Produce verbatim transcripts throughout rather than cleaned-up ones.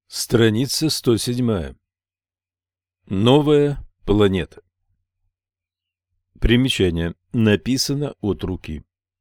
Страница сто семь. Новая планета. Примечание. Написано от руки.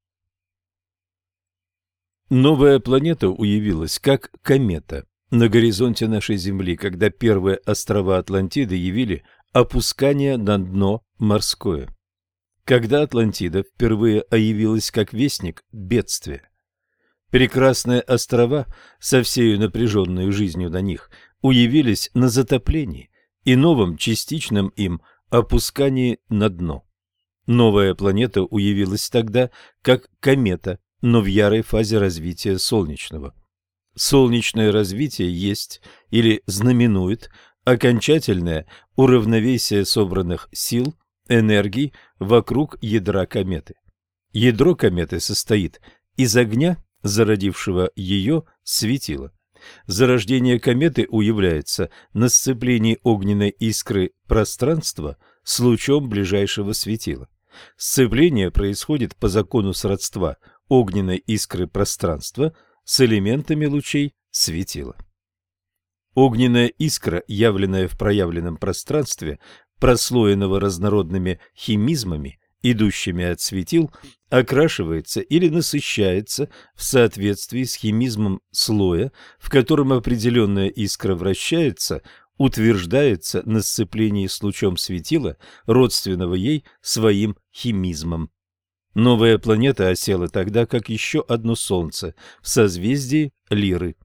Новая планета уявилась как комета на горизонте нашей Земли, когда первые острова Атлантиды явили опускание на дно морское. Когда Атлантида впервые оявилась как вестник бедствия. Прекрасные острова со всею напряженной жизнью на них уявились на затоплении и новом частичном им опускании на дно. Новая планета уявилась тогда как комета, но в ярой фазе развития солнечного. Солнечное развитие есть или знаменует окончательное уравновесие собранных сил, энергий вокруг ядра кометы. Ядро кометы состоит из огня, зародившего ее светила. Зарождение кометы уявляется на сцеплении огненной искры пространства с лучом ближайшего светила. Сцепление происходит по закону сродства огненной искры пространства с элементами лучей светила. Огненная искра, явленная в проявленном пространстве, прослоенного разнородными химизмами, идущими от светил, окрашивается или насыщается в соответствии с химизмом слоя, в котором определенная искра вращается, утверждается на сцеплении с лучом светила, родственного ей своим химизмом. Новая планета осела тогда, как еще одно Солнце в созвездии Лиры.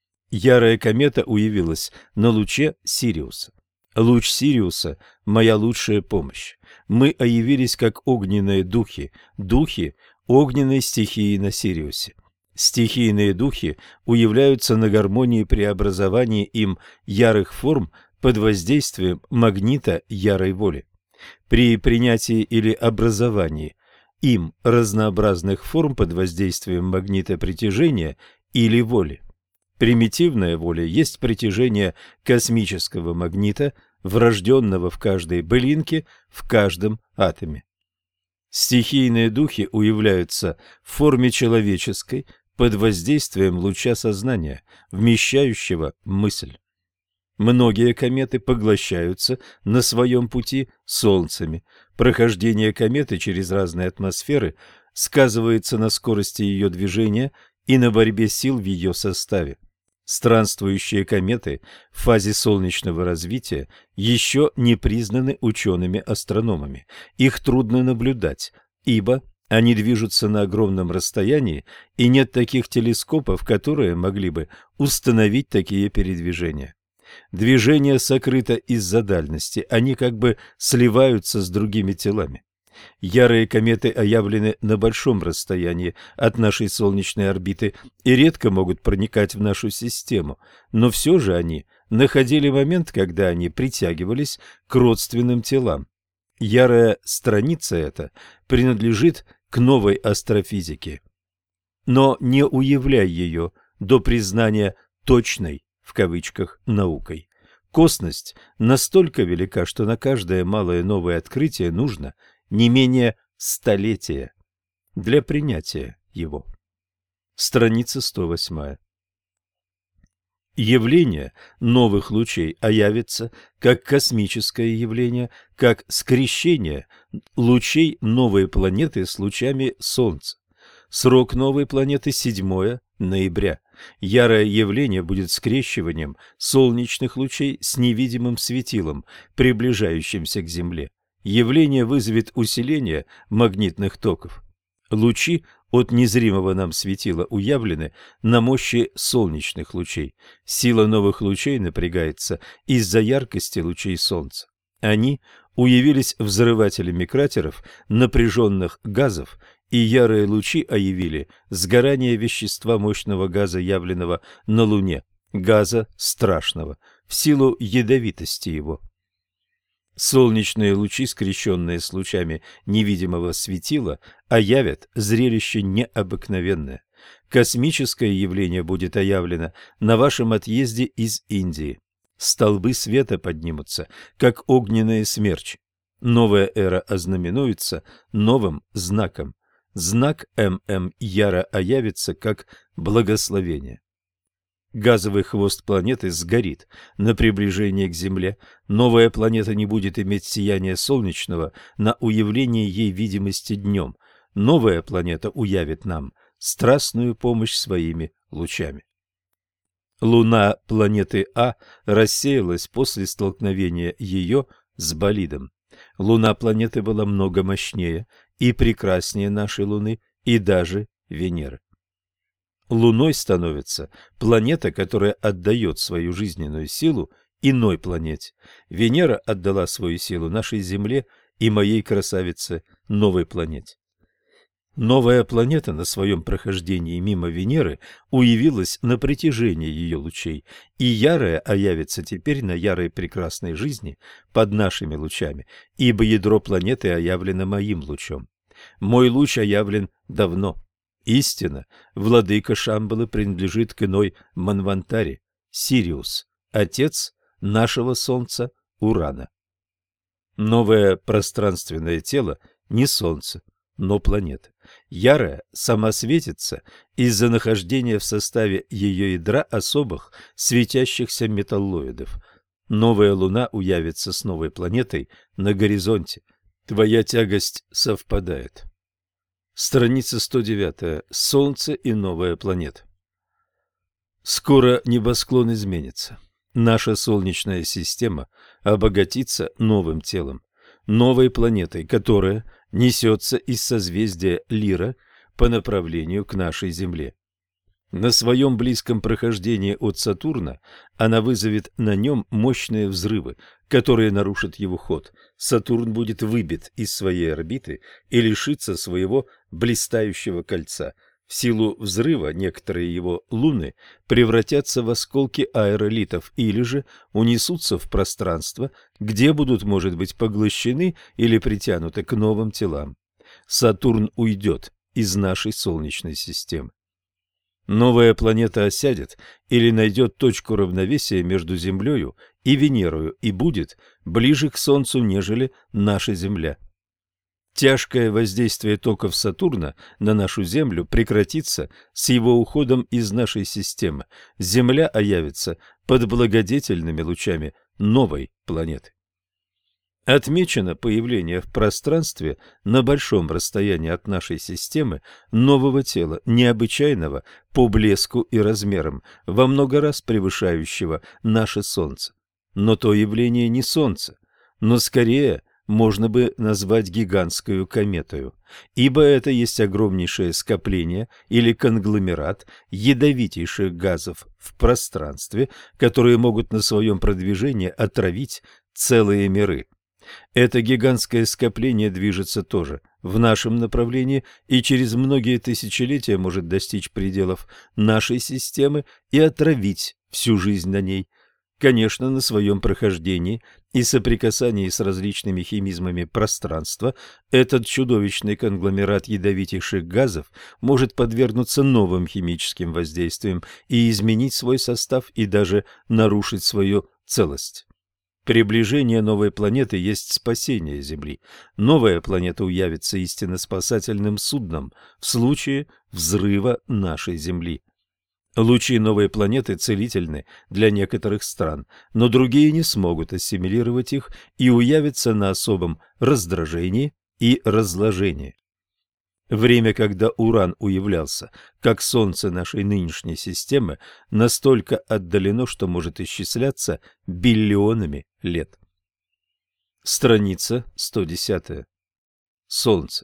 Ярая комета уявилась на луче Сириуса. Луч Сириуса – моя лучшая помощь. Мы оявились как огненные духи, духи огненной стихии на Сириусе. Стихийные духи уявляются на гармонии преобразования им ярых форм под воздействием магнита ярой воли. При принятии или образовании им разнообразных форм под воздействием магнита притяжения или воли. Примитивная воля есть притяжение космического магнита, врожденного в каждой былинке, в каждом атоме. Стихийные духи уявляются в форме человеческой под воздействием луча сознания, вмещающего мысль. Многие кометы поглощаются на своем пути солнцами. Прохождение кометы через разные атмосферы сказывается на скорости ее движения и на борьбе сил в ее составе. Странствующие кометы в фазе солнечного развития еще не признаны учеными-астрономами. Их трудно наблюдать, ибо они движутся на огромном расстоянии, и нет таких телескопов, которые могли бы установить такие передвижения. Движение сокрыто из-за дальности, они как бы сливаются с другими телами. Ярые кометы оявлены на большом расстоянии от нашей солнечной орбиты и редко могут проникать в нашу систему, но все же они находили момент, когда они притягивались к родственным телам. Ярая страница эта принадлежит к новой астрофизике. Но не уявляй ее до признания «точной» в кавычках наукой. Косность настолько велика, что на каждое малое новое открытие нужно не менее столетия для принятия его. Страница сто восемь. Явление новых лучей оявится как космическое явление, как скрещение лучей новой планеты с лучами Солнца. Срок новой планеты седьмое ноября. Ярое явление будет скрещиванием солнечных лучей с невидимым светилом, приближающимся к Земле. Явление вызовет усиление магнитных токов. Лучи от незримого нам светила уявлены на мощи солнечных лучей. Сила новых лучей напрягается из-за яркости лучей Солнца. Они уявились взрывателями кратеров, напряженных газов, и ярые лучи оявили сгорание вещества мощного газа, явленного на Луне, газа страшного, в силу ядовитости его. Солнечные лучи, скрещенные с лучами невидимого светила, оявят зрелище необыкновенное. Космическое явление будет оявлено на вашем отъезде из Индии. Столбы света поднимутся, как огненные смерчи. Новая эра ознаменуется новым знаком. Знак ММ яро оявится как благословение. Газовый хвост планеты сгорит на приближение к Земле. Новая планета не будет иметь сияния солнечного на уявление ей видимости днем. Новая планета уявит нам страстную помощь своими лучами. Луна планеты А рассеялась после столкновения ее с болидом. Луна планеты была много мощнее и прекраснее нашей Луны и даже Венеры. Луной становится планета, которая отдает свою жизненную силу иной планете. Венера отдала свою силу нашей Земле и моей красавице новой планете. Новая планета на своем прохождении мимо Венеры уявилась на протяжении ее лучей, и ярая оявится теперь на ярой прекрасной жизни под нашими лучами, ибо ядро планеты оявлено моим лучом. Мой луч оявлен давно. Истина, владыка Шамбалы принадлежит к иной Манвантаре, Сириус, отец нашего Солнца Урана. Новое пространственное тело не Солнце, но планета. Ярая сама светится из-за нахождения в составе ее ядра особых светящихся металлоидов. Новая Луна уявится с новой планетой на горизонте. Твоя тягость совпадает. Страница сто девять. Солнце и новая планета. Скоро небосклон изменится. Наша Солнечная система обогатится новым телом, новой планетой, которая несется из созвездия Лира по направлению к нашей Земле. На своем близком прохождении от Сатурна она вызовет на нем мощные взрывы, которые нарушат его ход. Сатурн будет выбит из своей орбиты и лишится своего блистающего кольца. В силу взрыва некоторые его луны превратятся в осколки аэролитов или же унесутся в пространство, где будут, может быть, поглощены или притянуты к новым телам. Сатурн уйдет из нашей Солнечной системы. Новая планета осядет или найдет точку равновесия между Землею и Венерою и будет ближе к Солнцу, нежели наша Земля. Тяжкое воздействие токов Сатурна на нашу Землю прекратится с его уходом из нашей системы. Земля оявится под благодетельными лучами новой планеты. Отмечено появление в пространстве на большом расстоянии от нашей системы нового тела, необычайного по блеску и размерам, во много раз превышающего наше Солнце. Но то явление не Солнце, но скорее можно бы назвать гигантскую кометою, ибо это есть огромнейшее скопление или конгломерат ядовитейших газов в пространстве, которые могут на своем продвижении отравить целые миры. Это гигантское скопление движется тоже в нашем направлении и через многие тысячелетия может достичь пределов нашей системы и отравить всю жизнь на ней. Конечно, на своем прохождении и соприкасании с различными химизмами пространства этот чудовищный конгломерат ядовитейших газов может подвергнуться новым химическим воздействиям и изменить свой состав и даже нарушить свою целость. Приближение новой планеты есть спасение Земли. Новая планета уявится истинно спасательным судном в случае взрыва нашей Земли. Лучи новой планеты целительны для некоторых стран, но другие не смогут ассимилировать их и уявятся на особом раздражении и разложении. Время, когда Уран уявлялся как Солнце нашей нынешней системы, настолько отдалено, что может исчисляться биллионами лет. Страница сто десять. Солнце.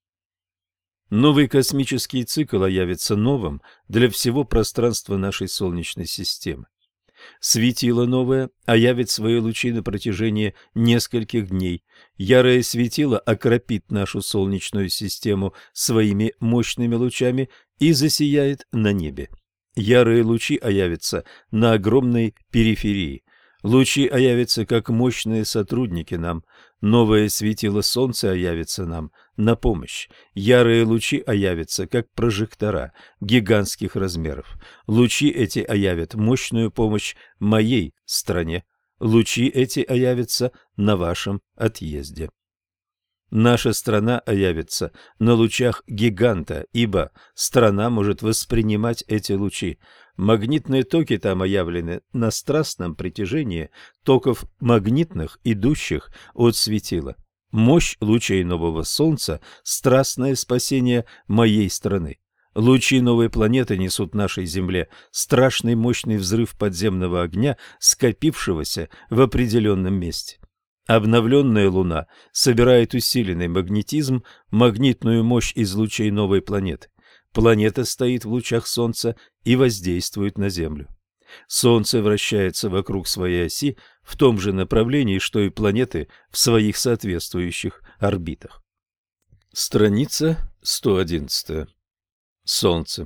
Новый космический цикл явится новым для всего пространства нашей Солнечной системы. Светило новое оявит свои лучи на протяжении нескольких дней. Ярое светило окропит нашу Солнечную систему своими мощными лучами и засияет на небе. Ярые лучи оявятся на огромной периферии. Лучи оявятся как мощные сотрудники нам. Новое светило Солнца оявится нам на помощь. Ярые лучи оявятся как прожектора гигантских размеров. Лучи эти оявят мощную помощь моей стране. Лучи эти оявятся на вашем отъезде. Наша страна оявится на лучах гиганта, ибо страна может воспринимать эти лучи. Магнитные токи там оявлены на страстном притяжении токов магнитных, идущих от светила. Мощь лучей нового Солнца – страстное спасение моей страны. Лучи новой планеты несут нашей Земле страшный мощный взрыв подземного огня, скопившегося в определенном месте. Обновленная Луна собирает усиленный магнетизм, магнитную мощь из лучей новой планеты. Планета стоит в лучах Солнца и воздействует на Землю. Солнце вращается вокруг своей оси в том же направлении, что и планеты в своих соответствующих орбитах. Страница сто одиннадцать. Солнце.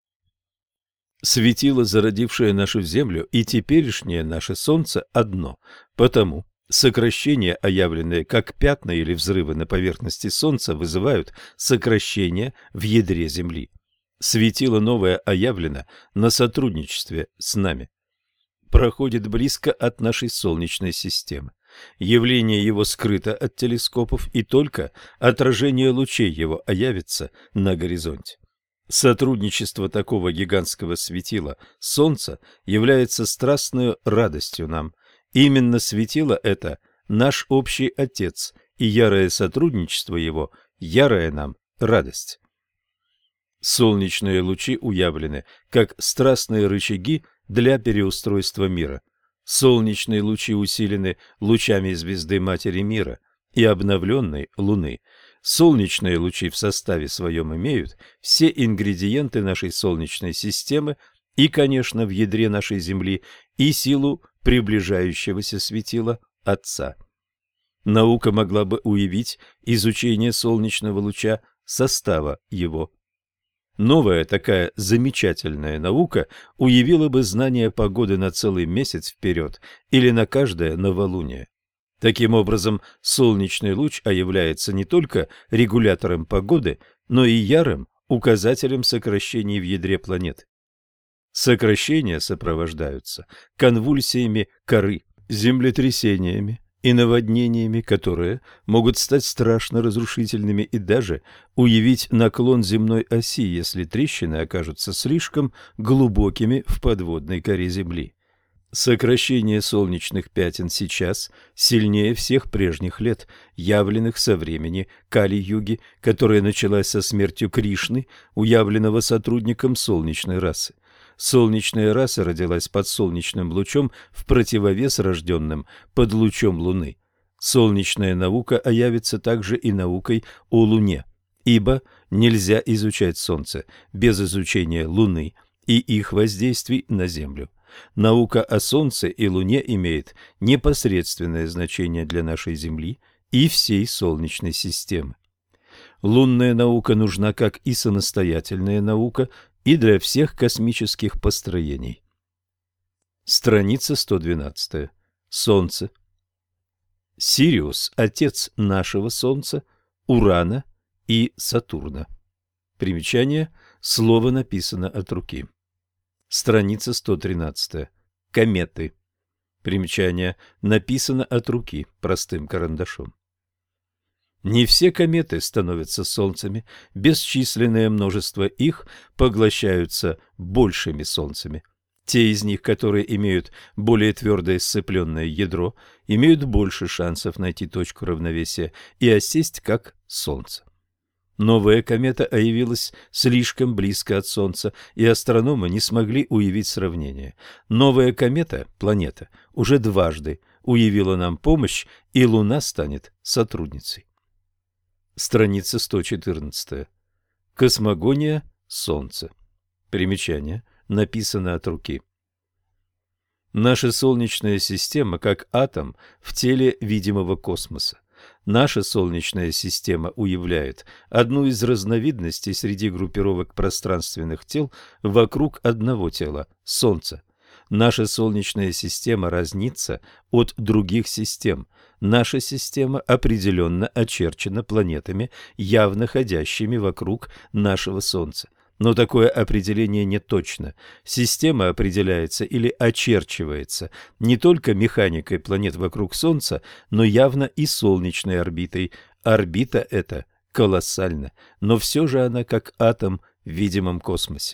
Светило, зародившее нашу Землю, и теперешнее наше Солнце одно, потому сокращения, оявленные как пятна или взрывы на поверхности Солнца, вызывают сокращение в ядре Земли. Светило новое оявлено на сотрудничестве с нами. Проходит близко от нашей Солнечной системы. Явление его скрыто от телескопов, и только отражение лучей его оявится на горизонте. Сотрудничество такого гигантского светила Солнца является страстной радостью нам. Именно светило это наш общий Отец, и ярое сотрудничество его – ярая нам радость. Солнечные лучи уявлены как страстные рычаги для переустройства мира. Солнечные лучи усилены лучами звезды Матери Мира и обновленной Луны. Солнечные лучи в составе своем имеют все ингредиенты нашей Солнечной системы и, конечно, в ядре нашей Земли и силу приближающегося светила Отца. Наука могла бы уявить изучение солнечного луча, состава его. Новая такая замечательная наука уявила бы знание погоды на целый месяц вперед или на каждое новолуние. Таким образом, солнечный луч является не только регулятором погоды, но и ярым указателем сокращений в ядре планеты. Сокращения сопровождаются конвульсиями коры, землетрясениями и наводнениями, которые могут стать страшно разрушительными и даже уявить наклон земной оси, если трещины окажутся слишком глубокими в подводной коре Земли. Сокращение солнечных пятен сейчас сильнее всех прежних лет, явленных со времени Кали-юги, которая началась со смертью Кришны, уявленного сотрудником солнечной расы. Солнечная раса родилась под солнечным лучом в противовес рожденным под лучом Луны. Солнечная наука оявится также и наукой о Луне, ибо нельзя изучать Солнце без изучения Луны и их воздействий на Землю. Наука о Солнце и Луне имеет непосредственное значение для нашей Земли и всей Солнечной системы. Лунная наука нужна как и самостоятельная наука, и для всех космических построений. Страница сто двенадцать. Солнце. Сириус – отец нашего Солнца, Урана и Сатурна. Примечание. Слово написано от руки. Страница сто тринадцать. Кометы. Примечание. Написано от руки простым карандашом. Не все кометы становятся солнцами, бесчисленное множество их поглощаются большими солнцами. Те из них, которые имеют более твердое сцепленное ядро, имеют больше шансов найти точку равновесия и осесть как солнце. Новая комета явилась слишком близко от Солнца, и астрономы не смогли уявить сравнение. Новая комета, планета, уже дважды уявила нам помощь, и Луна станет сотрудницей. Страница сто четырнадцать. Космогония Солнца. Примечание. Написано от руки. Наша Солнечная система как атом в теле видимого космоса. Наша Солнечная система уявляет одну из разновидностей среди группировок пространственных тел вокруг одного тела – Солнца. Наша Солнечная система разнится от других систем. Наша система определенно очерчена планетами, явно ходящими вокруг нашего Солнца. Но такое определение не точно. Система определяется или очерчивается не только механикой планет вокруг Солнца, но явно и солнечной орбитой. Орбита эта колоссальна, но все же она как атом в видимом космосе.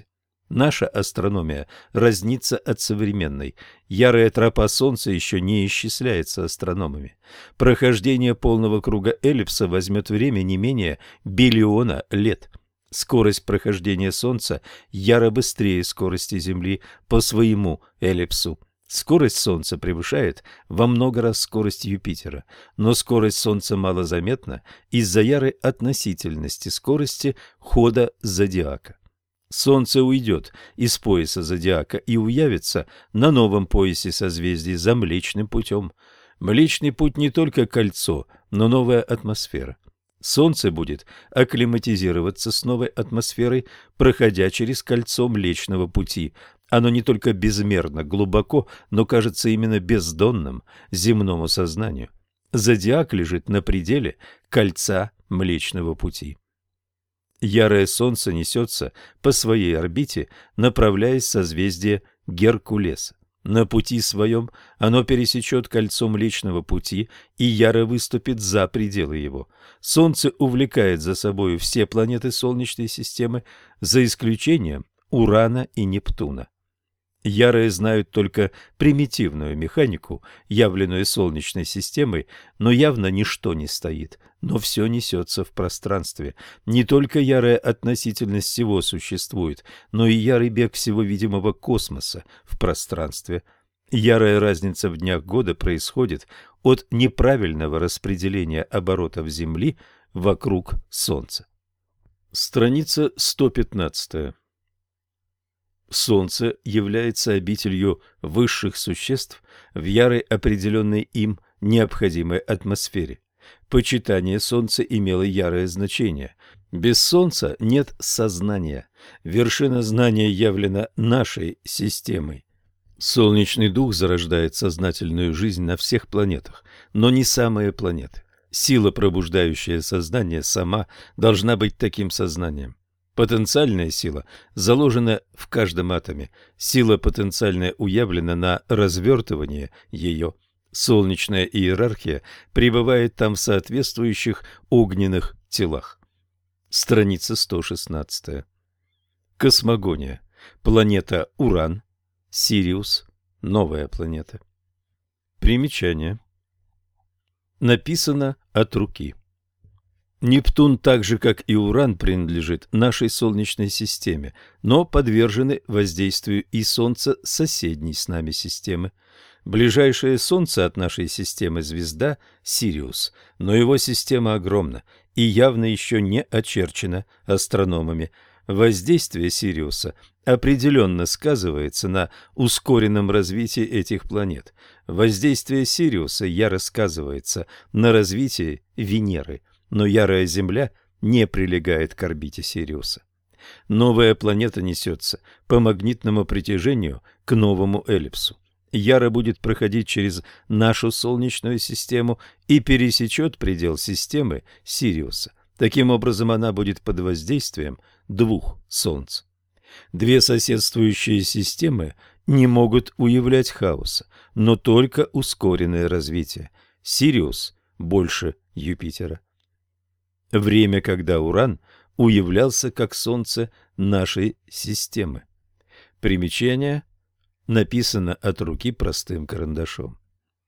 Наша астрономия разнится от современной. Ярая тропа Солнца еще не исчисляется астрономами. Прохождение полного круга эллипса возьмет время не менее биллиона лет. Скорость прохождения Солнца яро быстрее скорости Земли по своему эллипсу. Скорость Солнца превышает во много раз скорость Юпитера, но скорость Солнца малозаметна из-за ярой относительности скорости хода зодиака. Солнце уйдет из пояса зодиака и уявится на новом поясе созвездий за Млечным путем. Млечный путь не только кольцо, но новая атмосфера. Солнце будет акклиматизироваться с новой атмосферой, проходя через кольцо Млечного пути. Оно не только безмерно глубоко, но кажется именно бездонным земному сознанию. Зодиак лежит на пределе кольца Млечного пути. Ярое Солнце несется по своей орбите, направляясь в созвездие Геркулеса. На пути своем оно пересечет кольцо Млечного пути и яро выступит за пределы его. Солнце увлекает за собою все планеты Солнечной системы, за исключением Урана и Нептуна. Ярые знают только примитивную механику, явленную Солнечной системой, но явно ничто не стоит, но все несется в пространстве. Не только ярая относительность всего существует, но и ярый бег всего видимого космоса в пространстве. Ярая разница в днях года происходит от неправильного распределения оборотов Земли вокруг Солнца. Страница сто пятнадцать. Солнце является обителью высших существ в ярой определенной им необходимой атмосфере. Почитание Солнца имело ярое значение. Без Солнца нет сознания. Вершина знания явлена нашей системой. Солнечный дух зарождает сознательную жизнь на всех планетах, но не самые планеты. Сила, пробуждающая сознание, сама должна быть таким сознанием. Потенциальная сила заложена в каждом атоме. Сила потенциальная уявлена на развертывание ее. Солнечная иерархия пребывает там в соответствующих огненных телах. Страница сто шестнадцать. Космогония. Планета Уран. Сириус. Новая планета. Примечание. Написано от руки. Нептун, так же как и Уран, принадлежит нашей Солнечной системе, но подвержены воздействию и Солнца соседней с нами системы. Ближайшее Солнце от нашей системы звезда Сириус, но его система огромна и явно еще не очерчена астрономами. Воздействие Сириуса определенно сказывается на ускоренном развитии этих планет. Воздействие Сириуса яро сказывается на развитии Венеры, но ярая Земля не прилегает к орбите Сириуса. Новая планета несется по магнитному притяжению к новому эллипсу. Яра будет проходить через нашу Солнечную систему и пересечет предел системы Сириуса. Таким образом, она будет под воздействием двух Солнц. Две соседствующие системы не могут уявлять хаоса, но только ускоренное развитие. Сириус больше Юпитера. Время, когда Уран уявлялся как Солнце нашей системы. Примечание написано от руки простым карандашом.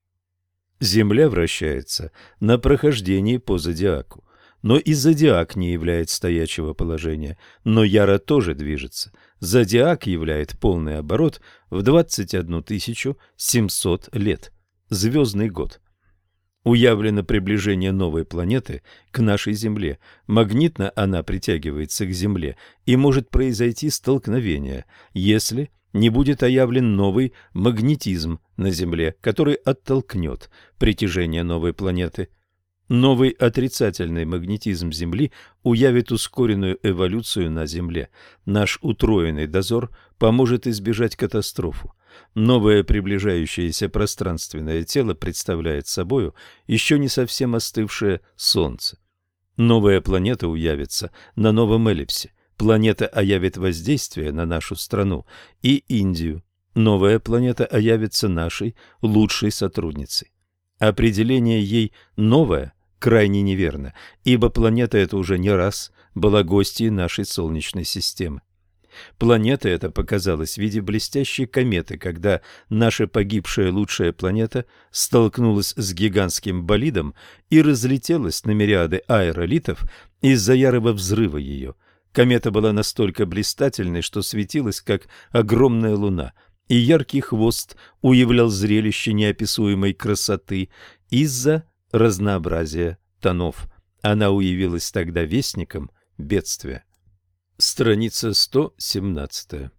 Земля вращается на прохождении по зодиаку, но и зодиак не являет стоячего положения, но яро тоже движется. Зодиак являет полный оборот в двадцать одну тысячу семьсот лет, звездный год. Уявлено приближение новой планеты к нашей Земле. Магнитно она притягивается к Земле, и может произойти столкновение, если не будет оявлен новый магнетизм на Земле, который оттолкнет притяжение новой планеты. Новый отрицательный магнетизм Земли уявит ускоренную эволюцию на Земле. Наш утроенный дозор поможет избежать катастрофу. Новое приближающееся пространственное тело представляет собою еще не совсем остывшее Солнце. Новая планета уявится на новом эллипсе. Планета оявит воздействие на нашу страну и Индию. Новая планета оявится нашей лучшей сотрудницей. Определение ей «новое» крайне неверно, ибо планета эта уже не раз была гостьей нашей Солнечной системы. Планета эта показалась в виде блестящей кометы, когда наша погибшая лучшая планета столкнулась с гигантским болидом и разлетелась на мириады аэролитов из-за ярого взрыва ее. Комета была настолько блистательной, что светилась, как огромная луна, и яркий хвост уявлял зрелище неописуемой красоты из-за разнообразия тонов. Она уявилась тогда вестником бедствия. Страница сто семнадцать.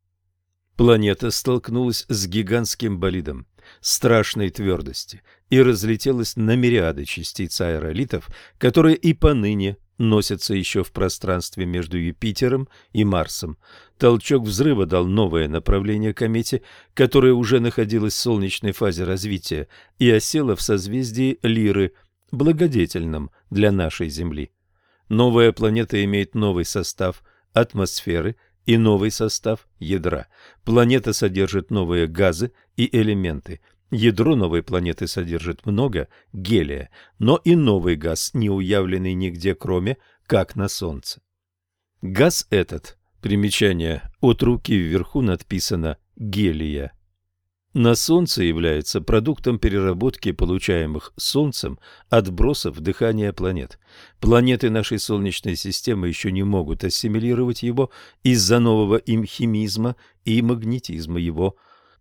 Планета столкнулась с гигантским болидом страшной твердости и разлетелась на мириады частиц аэролитов, которые и поныне носятся еще в пространстве между Юпитером и Марсом. Толчок взрыва дал новое направление комете, которая уже находилась в солнечной фазе развития и осела в созвездии Лиры, благодетельном для нашей Земли. Новая планета имеет новый состав атмосферы и новый состав ядра. Планета содержит новые газы и элементы. Ядро новой планеты содержит много гелия, но и новый газ, не уявленный нигде, кроме как на Солнце. Газ этот, примечание, от руки вверху надписано «гелия», на Солнце является продуктом переработки получаемых Солнцем отбросов дыхания планет. Планеты нашей Солнечной системы еще не могут ассимилировать его из-за нового им химизма и магнетизма его.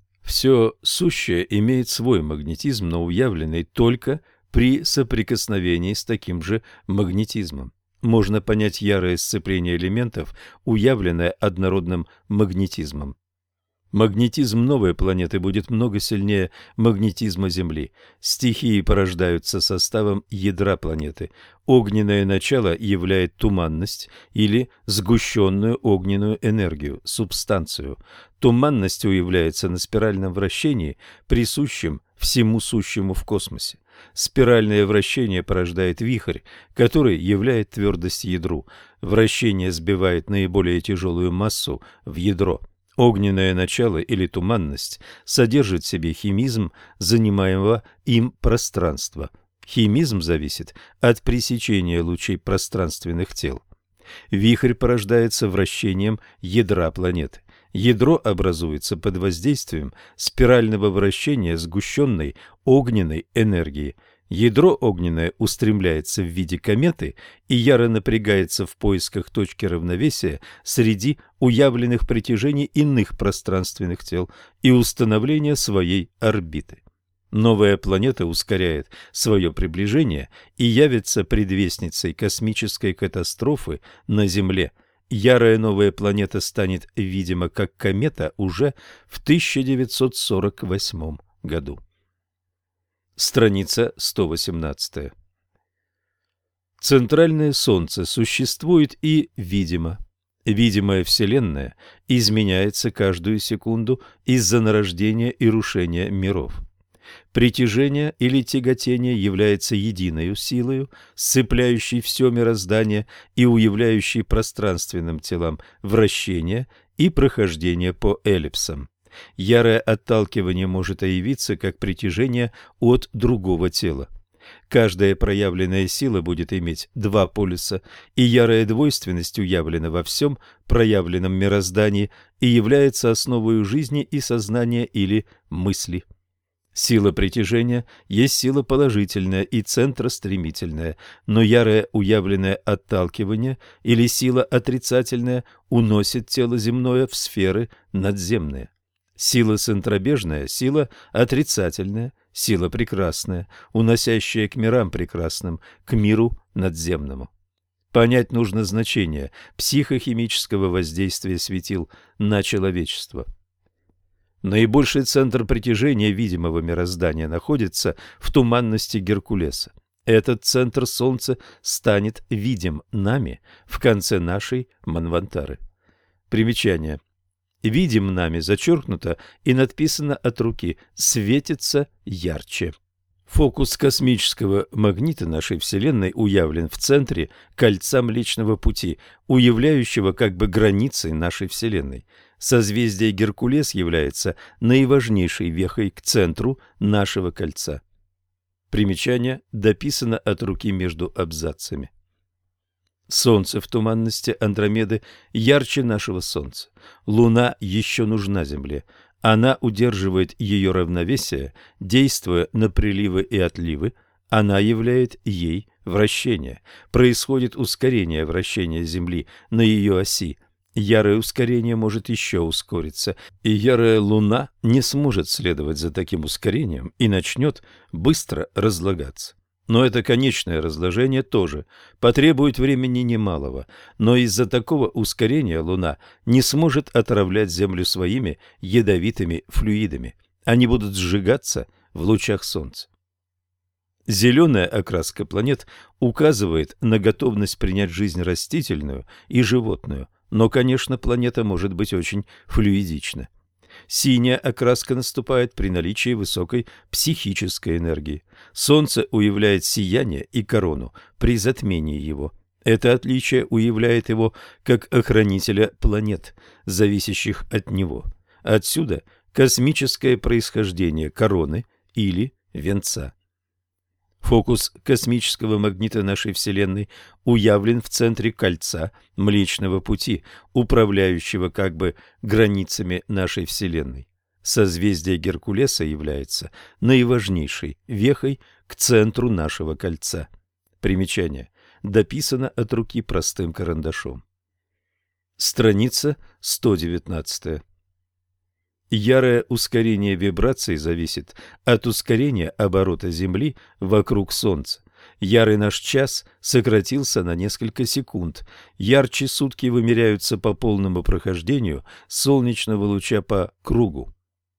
Все сущее имеет свой магнетизм, но уявленный только при соприкосновении с таким же магнетизмом. Можно понять ярое сцепление элементов, уявленное однородным магнетизмом. Магнетизм новой планеты будет много сильнее магнетизма Земли. Стихии порождаются составом ядра планеты. Огненное начало являет туманность или сгущенную огненную энергию, субстанцию. Туманностью является на спиральном вращении, присущем всему сущему в космосе. Спиральное вращение порождает вихрь, который являет твердость ядру. Вращение сбивает наиболее тяжелую массу в ядро. Огненное начало или туманность содержит в себе химизм занимаемого им пространства. Химизм зависит от пресечения лучей пространственных тел. Вихрь порождается вращением ядра планеты. Ядро образуется под воздействием спирального вращения сгущенной огненной энергии. Ядро огненное устремляется в виде кометы и яро напрягается в поисках точки равновесия среди уявленных притяжений иных пространственных тел и установления своей орбиты. Новая планета ускоряет свое приближение и явится предвестницей космической катастрофы на Земле. Ярая новая планета станет видима как комета уже в тысяча девятьсот сорок восьмом году. Страница сто восемнадцать. Центральное Солнце существует и видимо. Видимая Вселенная изменяется каждую секунду из-за нарождения и рушения миров. Притяжение или тяготение является единою силою, сцепляющей все мироздание и уявляющей пространственным телам вращение и прохождение по эллипсам. Ярое отталкивание может явиться как притяжение от другого тела. Каждая проявленная сила будет иметь два полюса, и ярая двойственность уявлена во всем проявленном мироздании и является основой жизни и сознания или мысли. Сила притяжения есть сила положительная и центростремительная, но ярое уявленное отталкивание или сила отрицательная уносит тело земное в сферы надземные. Сила центробежная, сила отрицательная, сила прекрасная, уносящая к мирам прекрасным, к миру надземному. Понять нужно значение психохимического воздействия светил на человечество. Наибольший центр притяжения видимого мироздания находится в туманности Геркулеса. Этот центр Солнца станет видим нами в конце нашей Манвантары. Примечание. Видим нами зачеркнуто и надписано от руки «светится ярче». Фокус космического магнита нашей Вселенной уявлен в центре кольца Млечного Пути, уявляющего как бы границей нашей Вселенной. Созвездие Геркулес является наиважнейшей вехой к центру нашего кольца. Примечание дописано от руки между абзацами. Солнце в туманности Андромеды ярче нашего Солнца. Луна еще нужна Земле. Она удерживает ее равновесие, действуя на приливы и отливы. Она являет ей вращение. Происходит ускорение вращения Земли на ее оси. Ярое ускорение может еще ускориться, и ярая Луна не сможет следовать за таким ускорением и начнет быстро разлагаться. Но это конечное разложение тоже потребует времени немалого, но из-за такого ускорения Луна не сможет отравлять Землю своими ядовитыми флюидами. Они будут сжигаться в лучах Солнца. Зеленая окраска планет указывает на готовность принять жизнь растительную и животную, но, конечно, планета может быть очень флюидична. Синяя окраска наступает при наличии высокой психической энергии. Солнце уявляет сияние и корону при затмении его. Это отличие уявляет его как охранителя планет, зависящих от него. Отсюда космическое происхождение короны или венца. Фокус космического магнита нашей Вселенной уявлен в центре кольца Млечного Пути, управляющего как бы границами нашей Вселенной. Созвездие Геркулеса является наиважнейшей вехой к центру нашего кольца. Примечание. Дописано от руки простым карандашом. Страница сто девятнадцать. Ярое ускорение вибраций зависит от ускорения оборота Земли вокруг Солнца. Ярый наш час сократился на несколько секунд. Ярче сутки вымеряются по полному прохождению солнечного луча по кругу.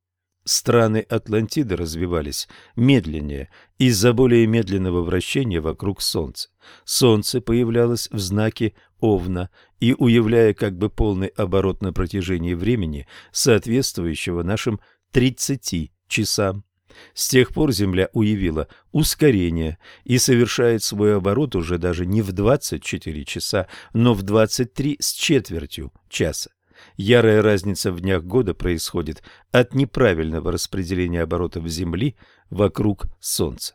Страны Атлантиды развивались медленнее из-за более медленного вращения вокруг Солнца. Солнце появлялось в знаке Овна и, уявляя как бы полный оборот на протяжении времени, соответствующего нашим тридцати часам. С тех пор Земля уявила ускорение и совершает свой оборот уже даже не в двадцать четыре часа, но в двадцать три с четвертью часа. Ярая разница в днях года происходит от неправильного распределения оборотов Земли вокруг Солнца.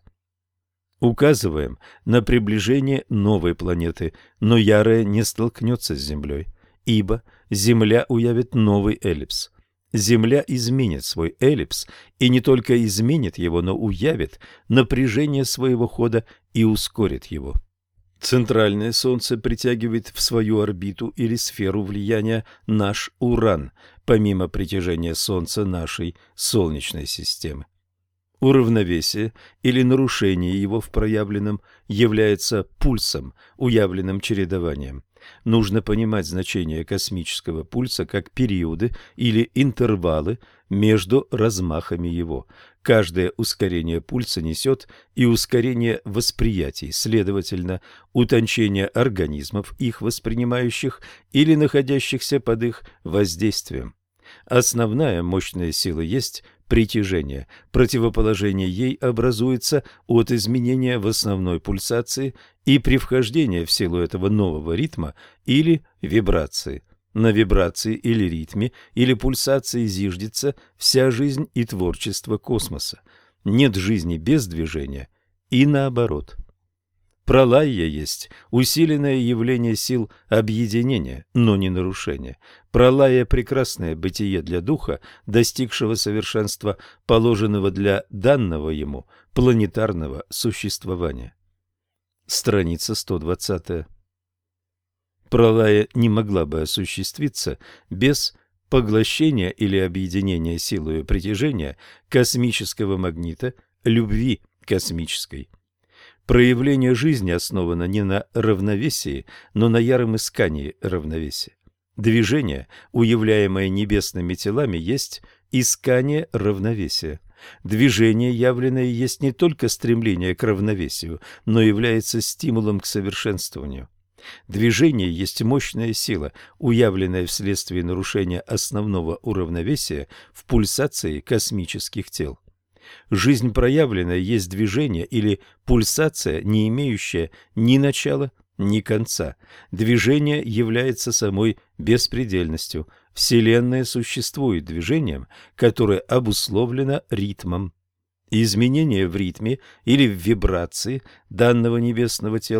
Указываем на приближение новой планеты, но ярая не столкнется с Землей, ибо Земля уявит новый эллипс. Земля изменит свой эллипс, и не только изменит его, но уявит напряжение своего хода и ускорит его. Центральное Солнце притягивает в свою орбиту или сферу влияния наш Уран, помимо притяжения Солнца нашей Солнечной системы. Уравновесие или нарушение его в проявленном является пульсом, уявленным чередованием. Нужно понимать значение космического пульса как периоды или интервалы между размахами его. Каждое ускорение пульса несет и ускорение восприятий, следовательно, утончение организмов, их воспринимающих или находящихся под их воздействием. Основная мощная сила есть притяжение. Противоположение ей образуется от изменения в основной пульсации и при вхождении в силу этого нового ритма или вибрации. На вибрации или ритме или пульсации зиждется вся жизнь и творчество космоса. Нет жизни без движения и наоборот. Пралайя есть усиленное явление сил объединения, но не нарушения. Пралайя – прекрасное бытие для духа, достигшего совершенства, положенного для данного ему планетарного существования. Страница сто двадцать. Пралайя не могла бы осуществиться без поглощения или объединения силою притяжения космического магнита, любви космической. Проявление жизни основано не на равновесии, но на яром искании равновесия. Движение, уявляемое небесными телами, есть искание равновесия. Движение, явленное, есть не только стремление к равновесию, но является стимулом к совершенствованию. Движение есть мощная сила, уявленная вследствие нарушения основного уравновесия в пульсации космических тел. Жизнь проявленная есть движение или пульсация, не имеющая ни начала, ни конца. Движение является самой беспредельностью. Вселенная существует движением, которое обусловлено ритмом. Изменение в ритме или в вибрации данного небесного тела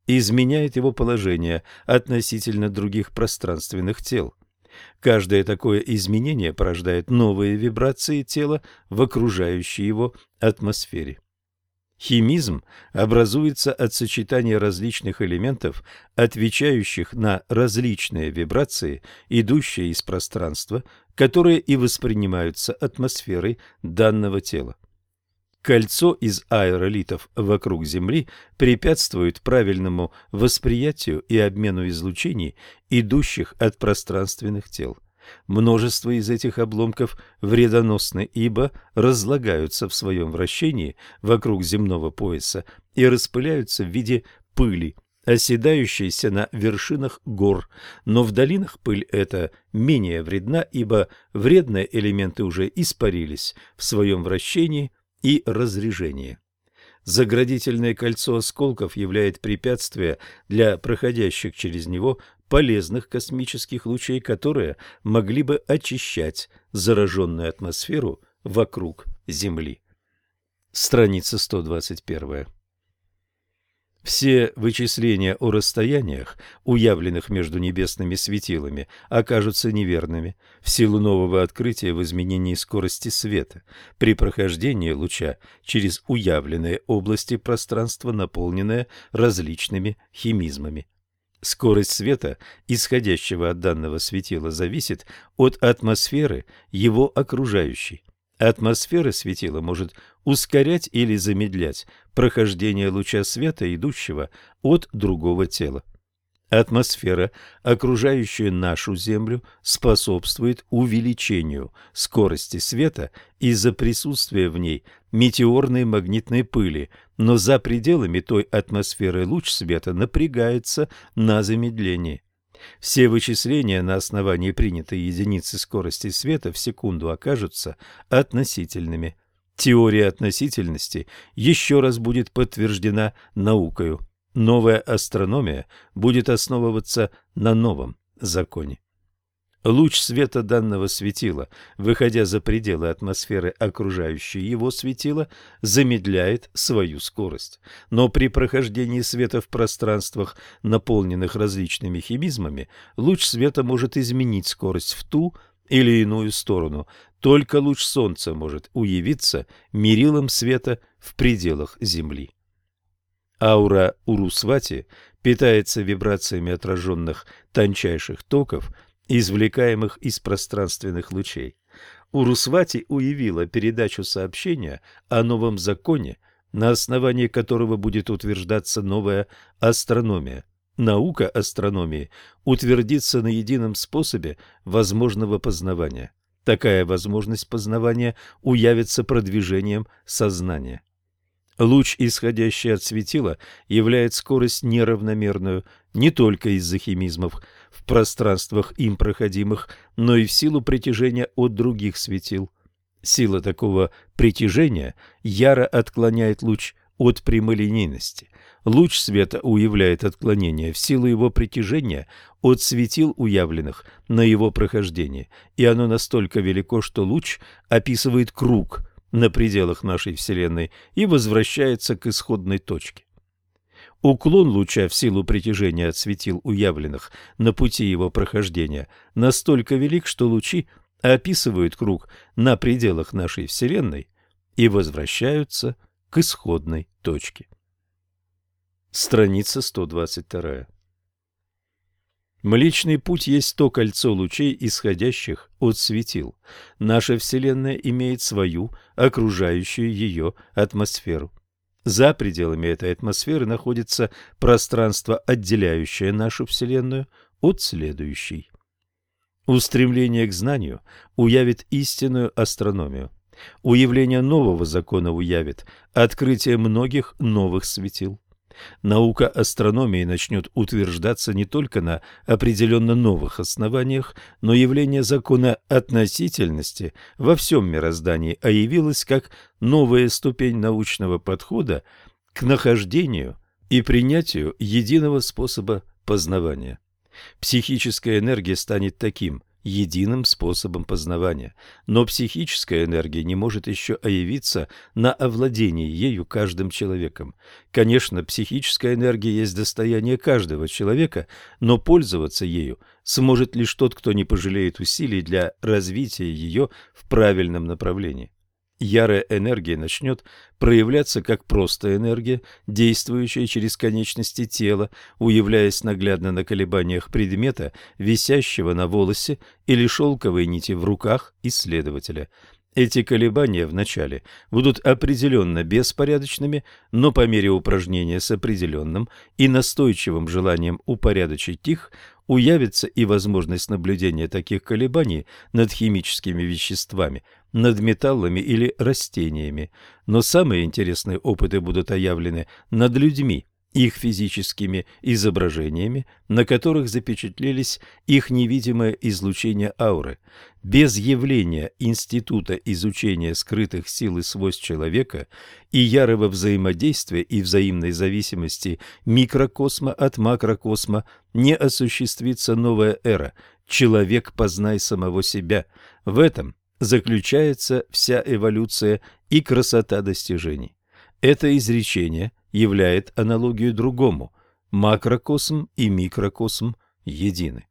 изменяет его положение относительно других пространственных тел. Каждое такое изменение порождает новые вибрации тела в окружающей его атмосфере. Химизм образуется от сочетания различных элементов, отвечающих на различные вибрации, идущие из пространства, которые и воспринимаются атмосферой данного тела. Кольцо из аэролитов вокруг Земли препятствует правильному восприятию и обмену излучений, идущих от пространственных тел. Множество из этих обломков вредоносны, ибо разлагаются в своем вращении вокруг земного пояса и распыляются в виде пыли, оседающейся на вершинах гор, но в долинах пыль эта менее вредна, ибо вредные элементы уже испарились в своем вращении и разрежении. Заградительное кольцо осколков являет препятствие для проходящих через него полезных космических лучей, которые могли бы очищать зараженную атмосферу вокруг Земли. Страница сто двадцать один. Все вычисления о расстояниях, уявленных между небесными светилами, окажутся неверными в силу нового открытия в изменении скорости света при прохождении луча через уявленные области пространства, наполненные различными химизмами. Скорость света, исходящего от данного светила, зависит от атмосферы его окружающей. Атмосфера светила может ускорять или замедлять прохождение луча света, идущего от другого тела. Атмосфера, окружающая нашу Землю, способствует увеличению скорости света из-за присутствия в ней метеорной магнитной пыли, но за пределами той атмосферы луч света напрягается на замедление. Все вычисления на основании принятой единицы скорости света в секунду окажутся относительными. Теория относительности еще раз будет подтверждена наукою. Новая астрономия будет основываться на новом законе. Луч света данного светила, выходя за пределы атмосферы окружающей его светила, замедляет свою скорость. Но при прохождении света в пространствах, наполненных различными химизмами, луч света может изменить скорость в ту или иную сторону. Только луч Солнца может уявиться мерилом света в пределах Земли. Аура Урусвати питается вибрациями отраженных тончайших токов, извлекаемых из пространственных лучей. Урусвати уявила передачу сообщения о новом законе, на основании которого будет утверждаться новая астрономия. Наука астрономии утвердится на едином способе возможного познавания. Такая возможность познавания уявится продвижением сознания. Луч, исходящий от светила, являет скорость неравномерную не только из-за химизмов в пространствах им проходимых, но и в силу притяжения от других светил. Сила такого притяжения яро отклоняет луч от прямолинейности. Луч света уявляет отклонение в силу его притяжения от светил, уявленных на его прохождении, и оно настолько велико, что луч описывает круг на пределах нашей Вселенной и возвращается к исходной точке. Уклон луча в силу притяжения от светил, уявленных на пути его прохождения, настолько велик, что лучи описывают круг на пределах нашей Вселенной и возвращаются к исходной точке. Страница сто двадцать два. Млечный путь есть то кольцо лучей, исходящих от светил. Наша Вселенная имеет свою, окружающую ее атмосферу. За пределами этой атмосферы находится пространство, отделяющее нашу Вселенную от следующей. Устремление к знанию уявит истинную астрономию. Уявление нового закона уявит открытие многих новых светил. Наука астрономии начнет утверждаться не только на определенно новых основаниях, но явление закона относительности во всем мироздании явилось как новая ступень научного подхода к нахождению и принятию единого способа познавания. Психическая энергия станет таким единым способом познавания, но психическая энергия не может еще оявиться на овладении ею каждым человеком. Конечно, психическая энергия есть достояние каждого человека, но пользоваться ею сможет лишь тот, кто не пожалеет усилий для развития ее в правильном направлении. Ярая энергия начнет проявляться как просто энергия, действующая через конечности тела, уявляясь наглядно на колебаниях предмета, висящего на волосе или шелковой нити в руках исследователя. Эти колебания вначале будут определенно беспорядочными, но по мере упражнения с определенным и настойчивым желанием упорядочить их, уявится и возможность наблюдения таких колебаний над химическими веществами, над металлами или растениями. Но самые интересные опыты будут оявлены над людьми, их физическими изображениями, на которых запечатлелись их невидимое излучение ауры. Без явления Института изучения скрытых сил и свойств человека и ярого взаимодействия и взаимной зависимости микрокосма от макрокосма не осуществится новая эра «Человек, познай самого себя». В этом заключается вся эволюция и красота достижений. Это изречение являет аналогию другому. Макрокосм и микрокосм едины.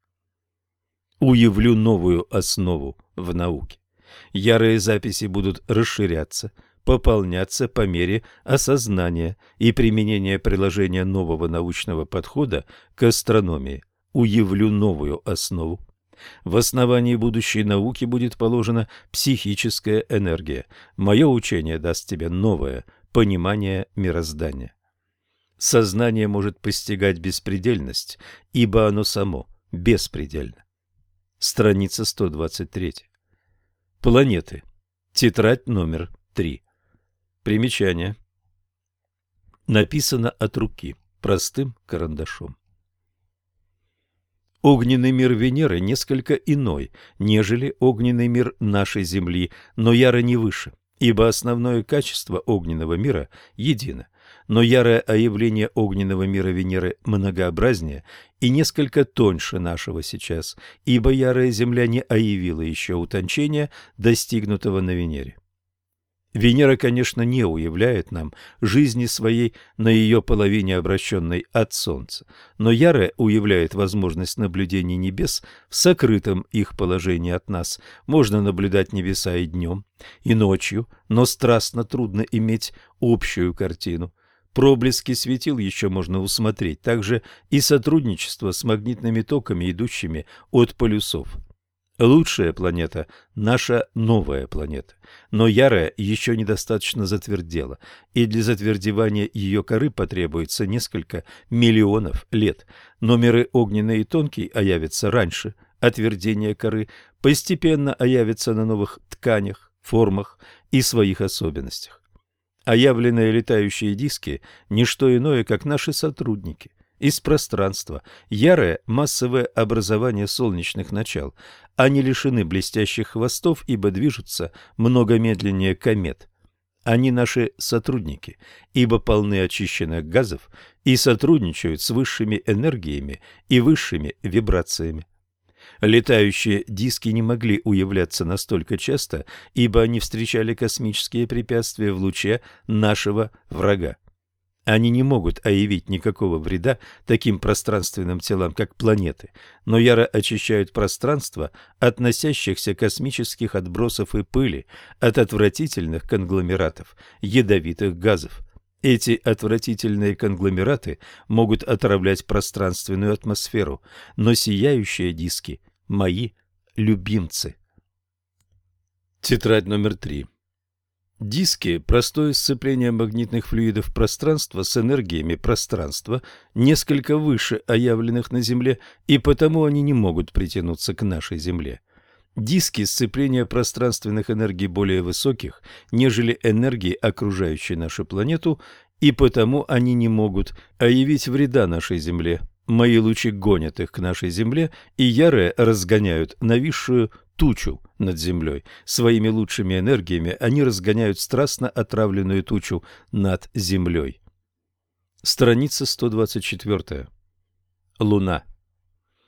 Уявлю новую основу в науке. Ярые записи будут расширяться, пополняться по мере осознания и применения приложения нового научного подхода к астрономии. Уявлю новую основу. В основании будущей науки будет положена психическая энергия. Мое учение даст тебе новое понимание мироздания. Сознание может постигать беспредельность, ибо оно само беспредельно. Страница сто двадцать три. Планеты. Тетрадь номер три. Примечание. Написано от руки, простым карандашом. Огненный мир Венеры несколько иной, нежели огненный мир нашей Земли, но яро не выше, ибо основное качество огненного мира едино. Но ярое оявление огненного мира Венеры многообразнее и несколько тоньше нашего сейчас, ибо ярая Земля не оявила еще утончения, достигнутого на Венере. Венера, конечно, не уявляет нам жизни своей на ее половине, обращенной от Солнца, но ярая уявляет возможность наблюдения небес в сокрытом их положении от нас. Можно наблюдать небеса и днем, и ночью, но страстно трудно иметь общую картину. Проблески светил еще можно усмотреть, также и сотрудничество с магнитными токами, идущими от полюсов. Лучшая планета – наша новая планета, но ярая еще недостаточно затвердела, и для затвердевания ее коры потребуется несколько миллионов лет. Но миры огненные и тонкие оявятся раньше отвердения коры, постепенно оявятся на новых тканях, формах и своих особенностях. Оявленные летающие диски – не что иное, как наши сотрудники. Из пространства, ярое массовое образование солнечных начал. Они лишены блестящих хвостов, ибо движутся много медленнее комет. Они наши сотрудники, ибо полны очищенных газов и сотрудничают с высшими энергиями и высшими вибрациями. Летающие диски не могли уявляться настолько часто, ибо они встречали космические препятствия в луче нашего врага. Они не могут оявить никакого вреда таким пространственным телам, как планеты, но яро очищают пространство от носящихся космических отбросов и пыли, от отвратительных конгломератов, ядовитых газов. Эти отвратительные конгломераты могут отравлять пространственную атмосферу, но сияющие диски – мои любимцы. Тетрадь номер три. Диски – простое сцепление магнитных флюидов пространства с энергиями пространства, несколько выше оявленных на Земле, и потому они не могут притянуться к нашей Земле. Диски – сцепления пространственных энергий более высоких, нежели энергии, окружающей нашу планету, и потому они не могут оявить вреда нашей Земле. Мои лучи гонят их к нашей Земле, и ярые разгоняют нависшую тучу над землей. Своими лучшими энергиями они разгоняют страстно отравленную тучу над землей. Страница сто двадцать четыре. Луна.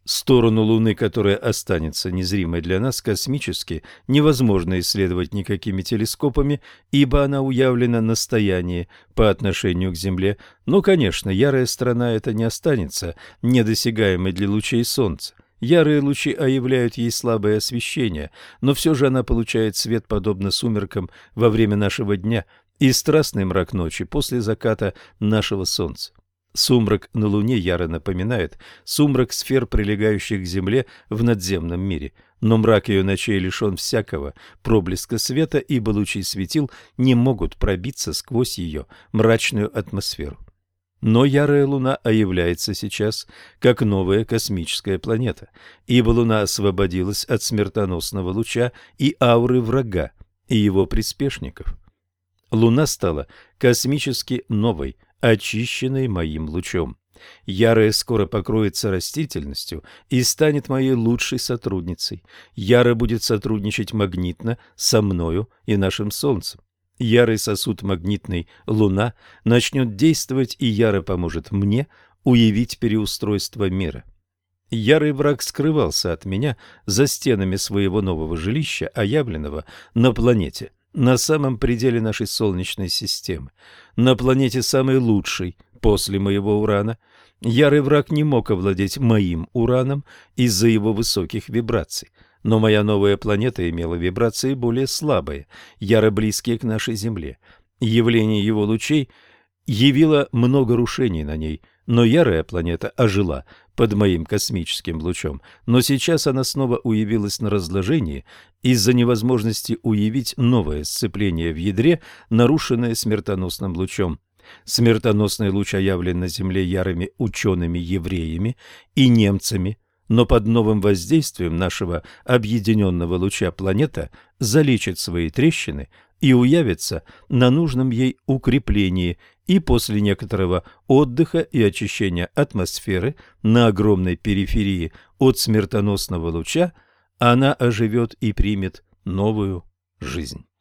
Сторону Луны, которая останется незримой для нас, космически невозможно исследовать никакими телескопами, ибо она уявлена на стоянии по отношению к Земле. Но, конечно, ярая сторона эта не останется недосягаемой для лучей Солнца. Ярые лучи оявляют ей слабое освещение, но все же она получает свет, подобно сумеркам во время нашего дня, и страстный мрак ночи после заката нашего Солнца. Сумрак на Луне яро напоминает сумрак сфер, прилегающих к Земле в надземном мире, но мрак ее ночей лишен всякого проблеска света, ибо лучи светил не могут пробиться сквозь ее мрачную атмосферу. Но ярая Луна оявляется сейчас как новая космическая планета, ибо Луна освободилась от смертоносного луча и ауры врага и его приспешников. Луна стала космически новой, очищенной моим лучом. Ярая скоро покроется растительностью и станет моей лучшей сотрудницей. Яра будет сотрудничать магнитно со мною и нашим Солнцем. Ярый сосуд магнитный Луна начнет действовать, и яро поможет мне уявить переустройство мира. Ярый враг скрывался от меня за стенами своего нового жилища, оявленного на планете, на самом пределе нашей Солнечной системы, на планете самой лучшей после моего Урана. Ярый враг не мог овладеть моим Ураном из-за его высоких вибраций, но моя новая планета имела вибрации более слабые, яро близкие к нашей Земле. Явление его лучей явило много рушений на ней, но ярая планета ожила под моим космическим лучом, но сейчас она снова уявилась на разложении из-за невозможности уявить новое сцепление в ядре, нарушенное смертоносным лучом. Смертоносный луч оявлен на Земле ярыми учеными-евреями и немцами, но под новым воздействием нашего объединенного луча планета залечит свои трещины и уявится на нужном ей укреплении, и после некоторого отдыха и очищения атмосферы на огромной периферии от смертоносного луча она оживет и примет новую жизнь.